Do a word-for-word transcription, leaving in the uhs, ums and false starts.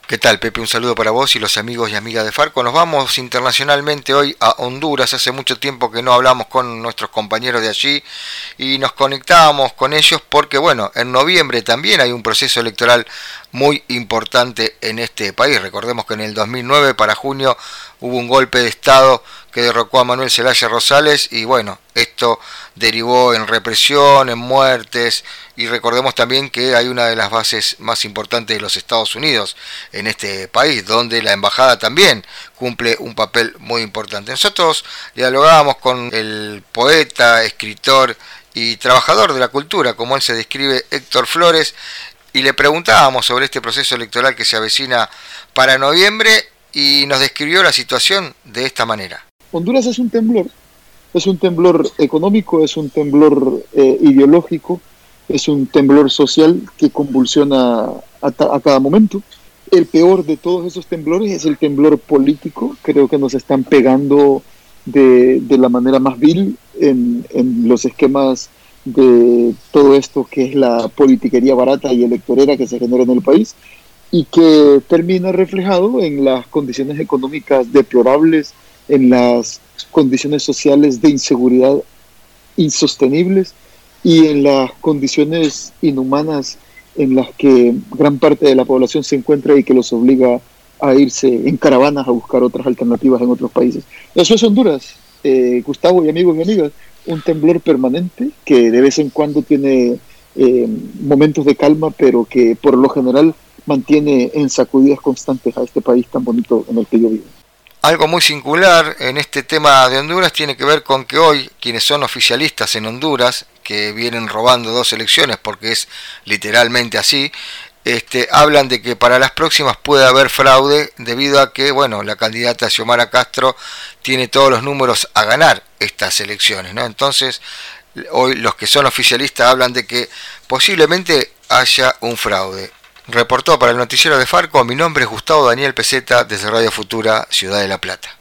¿Qué tal, Pepe? Un saludo para vos y los amigos y amigas de Farco. Nos vamos internacionalmente hoy a Honduras. Hace mucho tiempo que no hablamos con nuestros compañeros de allí y nos conectábamos con ellos porque, bueno, en noviembre también hay un proceso electoral muy importante en este país. Recordemos que en el dos mil nueve, para junio, hubo un golpe de Estado que derrocó a Manuel Zelaya Rosales y, bueno, esto derivó en represión, en muertes, y recordemos también que hay una de las bases más importantes de los Estados Unidos en este país, donde la embajada también cumple un papel muy importante. Nosotros dialogábamos con el poeta, escritor y trabajador de la cultura, como él se describe, Héctor Flores, y le preguntábamos sobre este proceso electoral que se avecina para noviembre y nos describió la situación de esta manera. Honduras es un temblor, es un temblor económico, es un temblor eh, ideológico, es un temblor social que convulsiona a, ta- a cada momento. El peor de todos esos temblores es el temblor político. Creo que nos están pegando de, de la manera más vil en, en los esquemas de todo esto que es la politiquería barata y electorera que se genera en el país y que termina reflejado en las condiciones económicas deplorables, en las condiciones sociales de inseguridad insostenibles y en las condiciones inhumanas en las que gran parte de la población se encuentra y que los obliga a irse en caravanas a buscar otras alternativas en otros países. Eso es Honduras, eh, Gustavo y amigos y amigas, un temblor permanente que de vez en cuando tiene eh, momentos de calma, pero que por lo general mantiene en sacudidas constantes a este país tan bonito en el que yo vivo. Algo muy singular en este tema de Honduras tiene que ver con que hoy quienes son oficialistas en Honduras, que vienen robando dos elecciones porque es literalmente así, este, hablan de que para las próximas puede haber fraude debido a que, bueno, la candidata Xiomara Castro tiene todos los números a ganar estas elecciones, ¿no? Entonces, hoy los que son oficialistas hablan de que posiblemente haya un fraude. Reportó para el noticiero de Farco, mi nombre es Gustavo Daniel Peseta desde Radio Futura, Ciudad de La Plata.